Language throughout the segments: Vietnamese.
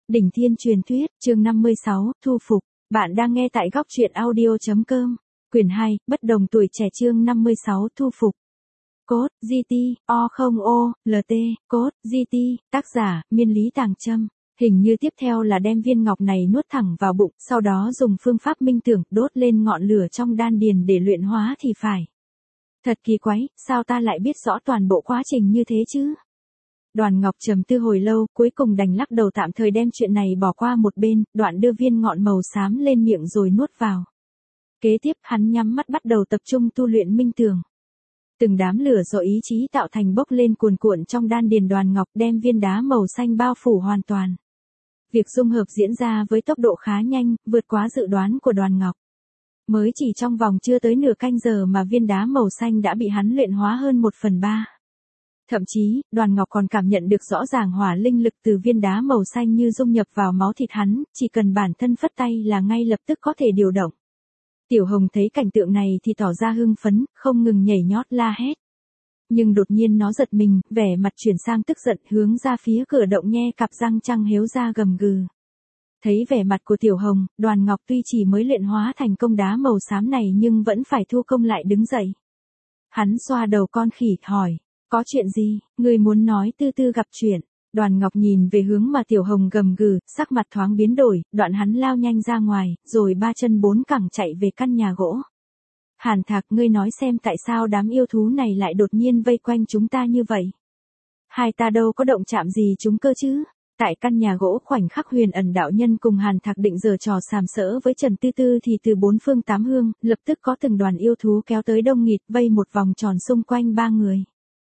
Đỉnh Thiên Truyền Thuyết, chương 56, Thu Phục. Bạn đang nghe tại góc truyện audio.com. Quyển 2, Bất đồng tuổi trẻ chương 56, Thu Phục. Cốt, GT, O0O, LT, Cốt, GT, tác giả, Miên Lý Tàng Trâm. Hình như tiếp theo là đem viên ngọc này nuốt thẳng vào bụng, sau đó dùng phương pháp minh tưởng đốt lên ngọn lửa trong đan điền để luyện hóa thì phải. Thật kỳ quái, sao ta lại biết rõ toàn bộ quá trình như thế chứ? Đoàn Ngọc trầm tư hồi lâu, cuối cùng đành lắc đầu tạm thời đem chuyện này bỏ qua một bên, đoạn đưa viên ngọn màu xám lên miệng rồi nuốt vào. Kế tiếp hắn nhắm mắt bắt đầu tập trung tu luyện minh tưởng. Từng đám lửa do ý chí tạo thành bốc lên cuồn cuộn trong đan điền Đoàn Ngọc đem viên đá màu xanh bao phủ hoàn toàn. Việc dung hợp diễn ra với tốc độ khá nhanh, vượt quá dự đoán của Đoàn Ngọc. Mới chỉ trong vòng chưa tới nửa canh giờ mà viên đá màu xanh đã bị hắn luyện hóa hơn 1/3. Thậm chí, Đoàn Ngọc còn cảm nhận được rõ ràng hỏa linh lực từ viên đá màu xanh như dung nhập vào máu thịt hắn, chỉ cần bản thân phất tay là ngay lập tức có thể điều động. Tiểu Hồng thấy cảnh tượng này thì tỏ ra hưng phấn, không ngừng nhảy nhót la hét. Nhưng đột nhiên nó giật mình, vẻ mặt chuyển sang tức giận hướng ra phía cửa động nhe cặp răng trăng héo ra gầm gừ. Thấy vẻ mặt của Tiểu Hồng, Đoàn Ngọc tuy chỉ mới luyện hóa thành công đá màu xám này nhưng vẫn phải thu công lại đứng dậy. Hắn xoa đầu con khỉ, hỏi. Có chuyện gì, người muốn nói tư tư gặp chuyện. Đoàn Ngọc nhìn về hướng mà Tiểu Hồng gầm gừ, sắc mặt thoáng biến đổi, đoạn hắn lao nhanh ra ngoài, rồi 3 chân 4 cẳng chạy về căn nhà gỗ. Hàn Thạc, ngươi nói xem tại sao đám yêu thú này lại đột nhiên vây quanh chúng ta như vậy. Hai ta đâu có động chạm gì chúng cơ chứ. Tại căn nhà gỗ khoảnh khắc Huyền Ẩn đạo nhân cùng Hàn Thạc định giở trò sàm sỡ với Trần Tư Tư thì từ bốn phương tám hướng, lập tức có từng đoàn yêu thú kéo tới đông nghịt vây một vòng tròn xung quanh ba người.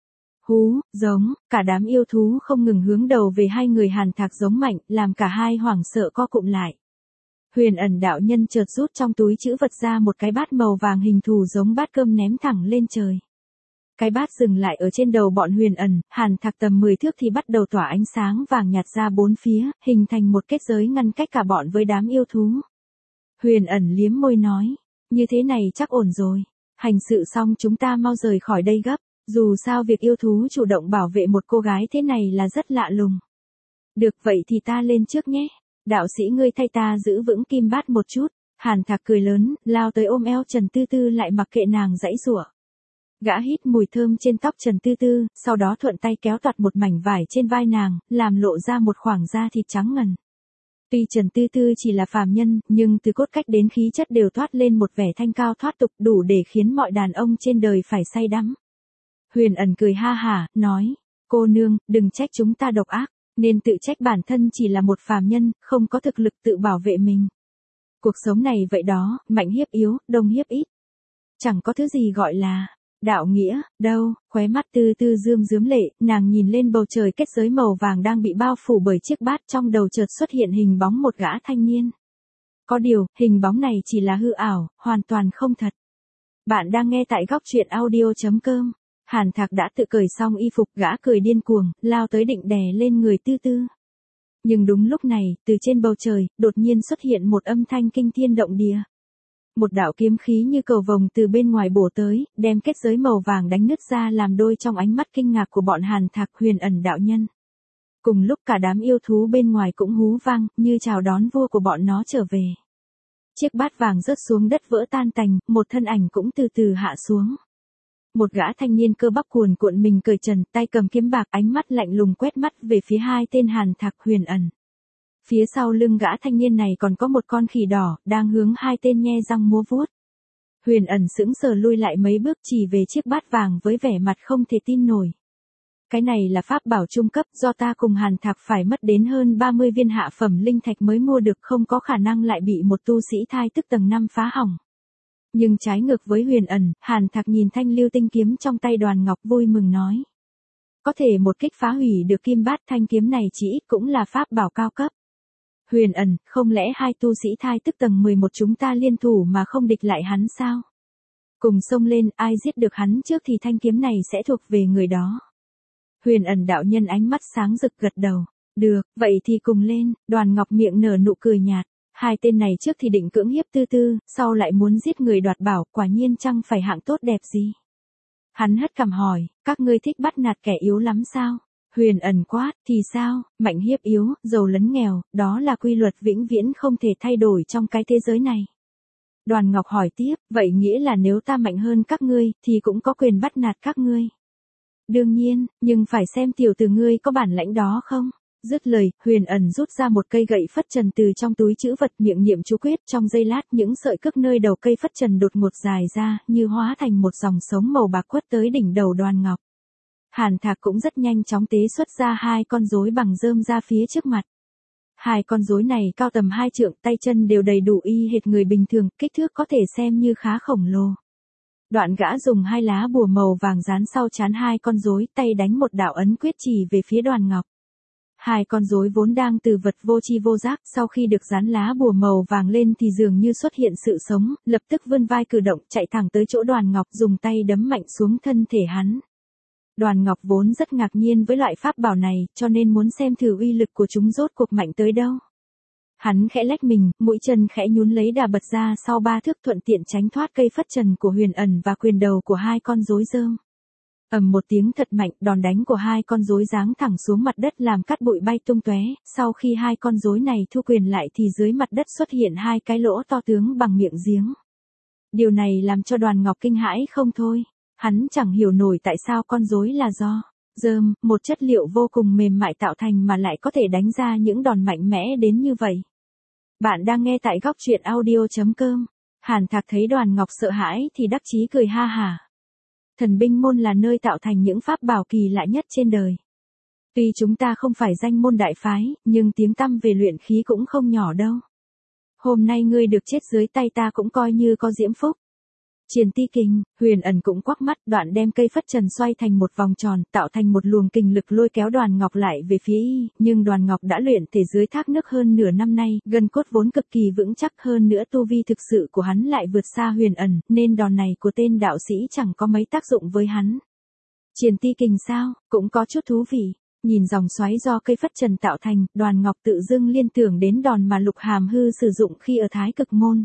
Hú, giống, cả đám yêu thú không ngừng hướng đầu về hai người Hàn Thạc giống mạnh, làm cả hai hoảng sợ co cụm lại. Huyền Ẩn đạo nhân chợt rút trong túi trữ vật ra một cái bát màu vàng hình thù giống bát cơm ném thẳng lên trời. Cái bát dừng lại ở trên đầu bọn Huyền Ẩn, Hàn Thạc tầm 10 thước thì bắt đầu tỏa ánh sáng vàng nhạt ra bốn phía, hình thành một kết giới ngăn cách cả bọn với đám yêu thú. Huyền Ẩn liếm môi nói, như thế này chắc ổn rồi, hành sự xong chúng ta mau rời khỏi đây gấp. Dù sao việc yêu thú chủ động bảo vệ một cô gái thế này là rất lạ lùng. Được vậy thì ta lên trước nhé. Đạo sĩ ngươi thay ta giữ vững kim bát một chút. Hàn Thạc cười lớn, lao tới ôm eo Trần Tư Tư lại mặc kệ nàng giãy giụa. Gã hít mùi thơm trên tóc Trần Tư Tư, sau đó thuận tay kéo toạc một mảnh vải trên vai nàng, làm lộ ra một khoảng da thịt trắng ngần. Tuy Trần Tư Tư chỉ là phàm nhân, nhưng từ cốt cách đến khí chất đều toát lên một vẻ thanh cao thoát tục đủ để khiến mọi đàn ông trên đời phải say đắm. Huyền Ẩn cười ha hả, nói, cô nương, đừng trách chúng ta độc ác, nên tự trách bản thân chỉ là một phàm nhân, không có thực lực tự bảo vệ mình. Cuộc sống này vậy đó, mạnh hiếp yếu, đông hiếp ít. Chẳng có thứ gì gọi là đạo nghĩa, đâu, khóe mắt Tư Tư rơm rớm lệ, nàng nhìn lên bầu trời kết giới màu vàng đang bị bao phủ bởi chiếc bát, trong đầu chợt xuất hiện hình bóng một gã thanh niên. Có điều, hình bóng này chỉ là hư ảo, hoàn toàn không thật. Bạn đang nghe tại góc truyện audio.com. Hàn Thạc đã tự cởi xong y phục, gã cười điên cuồng, lao tới định đè lên người Tư Tư. Nhưng đúng lúc này, từ trên bầu trời, đột nhiên xuất hiện một âm thanh kinh thiên động địa. Một đạo kiếm khí như cầu vồng từ bên ngoài bổ tới, đem kết giới màu vàng đánh nứt ra làm đôi trong ánh mắt kinh ngạc của bọn Hàn Thạc Huyền Ẩn đạo nhân. Cùng lúc cả đám yêu thú bên ngoài cũng hú vang, như chào đón vua của bọn nó trở về. Chiếc bát vàng rớt xuống đất vỡ tan tành, một thân ảnh cũng từ từ hạ xuống. Một gã thanh niên cơ bắp cuồn cuộn mình cởi trần, tay cầm kiếm bạc, ánh mắt lạnh lùng quét mắt về phía hai tên Hàn Thạc Huyền Ẩn. Phía sau lưng gã thanh niên này còn có một con khỉ đỏ, đang hướng hai tên nhe răng múa vuốt. Huyền Ẩn sững sờ lui lại mấy bước chỉ về chiếc bát vàng với vẻ mặt không thể tin nổi. Cái này là pháp bảo trung cấp, do ta cùng Hàn Thạc phải mất đến hơn 30 viên hạ phẩm linh thạch mới mua được, không có khả năng lại bị một tu sĩ thai tức tầng 5 phá hỏng. Nhưng trái ngược với Huyền Ẩn, Hàn Thạc nhìn thanh lưu tinh kiếm trong tay Đoàn Ngọc vui mừng nói. Có thể một kích phá hủy được kim bát, thanh kiếm này chỉ ít cũng là pháp bảo cao cấp. Huyền Ẩn, không lẽ hai tu sĩ thai tức tầng 11 chúng ta liên thủ mà không địch lại hắn sao? Cùng xông lên, ai giết được hắn trước thì thanh kiếm này sẽ thuộc về người đó. Huyền Ẩn đạo nhân ánh mắt sáng rực gật đầu. Được, vậy thì cùng lên. Đoàn Ngọc miệng nở nụ cười nhạt. Hai tên này trước thì định cưỡng hiếp Tư Tư, sau lại muốn giết người đoạt bảo, quả nhiên chẳng phải hạng tốt đẹp gì. Hắn hất cằm hỏi, các ngươi thích bắt nạt kẻ yếu lắm sao? Huyền ẩn quát, thì sao, mạnh hiếp yếu, giàu lấn nghèo, đó là quy luật vĩnh viễn không thể thay đổi trong cái thế giới này. Đoàn Ngọc hỏi tiếp, vậy nghĩa là nếu ta mạnh hơn các ngươi, thì cũng có quyền bắt nạt các ngươi. Đương nhiên, nhưng phải xem tiểu tử ngươi có bản lãnh đó không? Dứt lời, Huyền ẩn rút ra một cây gậy phất trần từ trong túi trữ vật, miệng niệm chú quyết, trong giây lát những sợi cước nơi đầu cây phất trần đột ngột dài ra, như hóa thành một dòng sống màu bạc quất tới đỉnh đầu Đoàn Ngọc. Hàn Thạc cũng rất nhanh chóng tế xuất ra 2 con rối bằng rơm ra phía trước mặt. 2 con rối này cao tầm 2 trượng, tay chân đều đầy đủ y hệt người bình thường, kích thước có thể xem như khá khổng lồ. Đoạn gã dùng 2 lá bùa màu vàng dán sau trán 2 con rối, tay đánh một đạo ấn quyết chỉ về phía Đoàn Ngọc. 2 con rối vốn đang từ vật vô tri vô giác, sau khi được dán lá bùa màu vàng lên thì dường như xuất hiện sự sống, lập tức vươn vai cử động, chạy thẳng tới chỗ Đoàn Ngọc, dùng tay đấm mạnh xuống thân thể hắn. Đoàn Ngọc vốn rất ngạc nhiên với loại pháp bảo này, cho nên muốn xem thử uy lực của chúng rốt cuộc mạnh tới đâu. Hắn khẽ lách mình, mũi chân khẽ nhún lấy đà bật ra sau 3 thước, thuận tiện tránh thoát cây phất trần của Huyền ẩn và quyền đầu của 2 con rối rơm. Ầm một tiếng thật mạnh, đòn đánh của 2 con rối giáng thẳng xuống mặt đất làm cát bụi bay tung tóe. Sau khi 2 con rối này thu quyền lại thì dưới mặt đất xuất hiện 2 cái lỗ to tướng bằng miệng giếng. Điều này làm cho Đoàn Ngọc kinh hãi không thôi. Hắn chẳng hiểu nổi tại sao con rối là do rơm, một chất liệu vô cùng mềm mại tạo thành mà lại có thể đánh ra những đòn mạnh mẽ đến như vậy. Bạn đang nghe tại góc truyện audio.com. Hàn Thạc thấy Đoàn Ngọc sợ hãi thì đắc chí cười ha hả. Thần binh môn là nơi tạo thành những pháp bảo kỳ lạ nhất trên đời. Tuy chúng ta không phải danh môn đại phái, nhưng tiếng tăm về luyện khí cũng không nhỏ đâu. Hôm nay ngươi được chết dưới tay ta cũng coi như có diễm phúc. Triền ti kình, Huyền ẩn cũng quắc mắt, đoạn đem cây phất trần xoay thành một vòng tròn, tạo thành một luồng kình lực lôi kéo Đoàn Ngọc lại về phía y, nhưng Đoàn Ngọc đã luyện thể dưới thác nước hơn nửa năm nay, gân cốt vốn cực kỳ vững chắc, hơn nữa tu vi thực sự của hắn lại vượt xa Huyền ẩn, nên đòn này của tên đạo sĩ chẳng có mấy tác dụng với hắn. Triền ti kình sao, cũng có chút thú vị. Nhìn dòng xoáy do cây phất trần tạo thành, Đoàn Ngọc tự dưng liên tưởng đến đòn mà Lục Hàm Hư sử dụng khi ở Thái Cực Môn.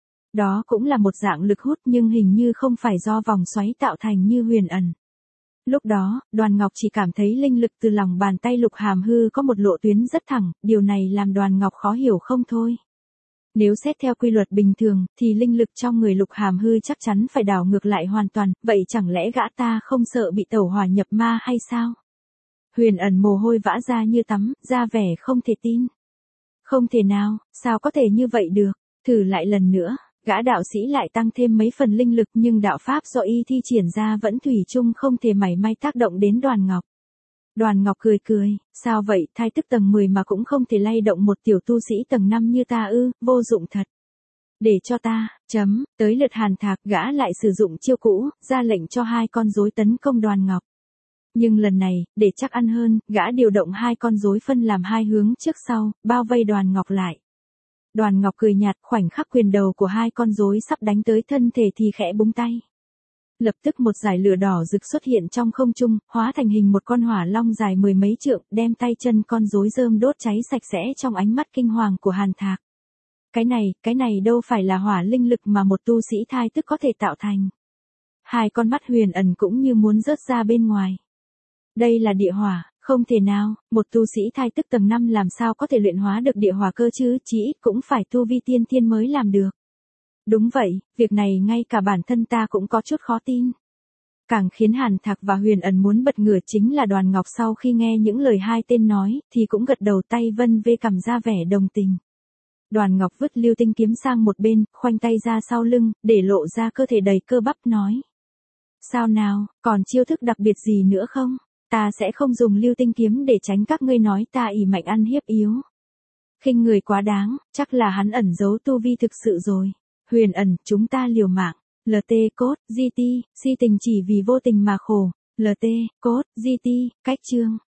Đó cũng là một dạng lực hút nhưng hình như không phải do vòng xoáy tạo thành như Huyền ẩn. Lúc đó, Đoàn Ngọc chỉ cảm thấy linh lực từ lòng bàn tay Lục Hàm Hư có một lộ tuyến rất thẳng, điều này làm Đoàn Ngọc khó hiểu không thôi. Nếu xét theo quy luật bình thường, thì linh lực trong người Lục Hàm Hư chắc chắn phải đảo ngược lại hoàn toàn, vậy chẳng lẽ gã ta không sợ bị tẩu hỏa nhập ma hay sao? Huyền ẩn mồ hôi vã ra như tắm, ra vẻ không thể tin. Không thể nào, sao có thể như vậy được, thử lại lần nữa. Gã đạo sĩ lại tăng thêm mấy phần linh lực nhưng đạo pháp do y thi triển ra vẫn thủy chung không thể mảy may tác động đến Đoàn Ngọc. Đoàn Ngọc cười cười, sao vậy, thai tức tầng 10 mà cũng không thể lay động một tiểu tu sĩ tầng 5 như ta ư, vô dụng thật. Để cho ta, tới lượt Hàn Thạc, gã lại sử dụng chiêu cũ, ra lệnh cho 2 con rối tấn công Đoàn Ngọc. Nhưng lần này, để chắc ăn hơn, gã điều động 2 con rối phân làm 2 hướng trước sau, bao vây Đoàn Ngọc lại. Đoàn Ngọc cười nhạt, khoảnh khắc quyền đầu của 2 con rối sắp đánh tới thân thể thì khẽ búng tay. Lập tức một dải lửa đỏ rực xuất hiện trong không trung, hóa thành hình một con hỏa long dài 10 mấy trượng, đem tay chân con rối rơm đốt cháy sạch sẽ trong ánh mắt kinh hoàng của Hàn Thạc. Cái này đâu phải là hỏa linh lực mà một tu sĩ thai tức có thể tạo thành. 2 con mắt Huyền ẩn cũng như muốn rớt ra bên ngoài. Đây là địa hỏa. Không thể nào, một tu sĩ thai tức tầng 5 làm sao có thể luyện hóa được địa hỏa cơ chứ, chỉ ít cũng phải tu vi tiên thiên mới làm được. Đúng vậy, việc này ngay cả bản thân ta cũng có chút khó tin. Càng khiến Hàn Thạc và Huyền ẩn muốn bật ngửa chính là Đoàn Ngọc sau khi nghe những lời 2 tên nói, thì cũng gật đầu tay vân vê cằm ra vẻ đồng tình. Đoàn Ngọc vứt lưu tinh kiếm sang một bên, khoanh tay ra sau lưng, để lộ ra cơ thể đầy cơ bắp nói. Sao nào, còn chiêu thức đặc biệt gì nữa không? Ta sẽ không dùng lưu tinh kiếm để tránh các ngươi nói ta ỷ mạnh ăn hiếp yếu. Khinh người quá đáng, chắc là hắn ẩn giấu tu vi thực sự rồi. Huyền ẩn, chúng ta liều mạng. LT cốt, GT, si tình chỉ vì vô tình mà khổ. LT cốt, GT, cách chương.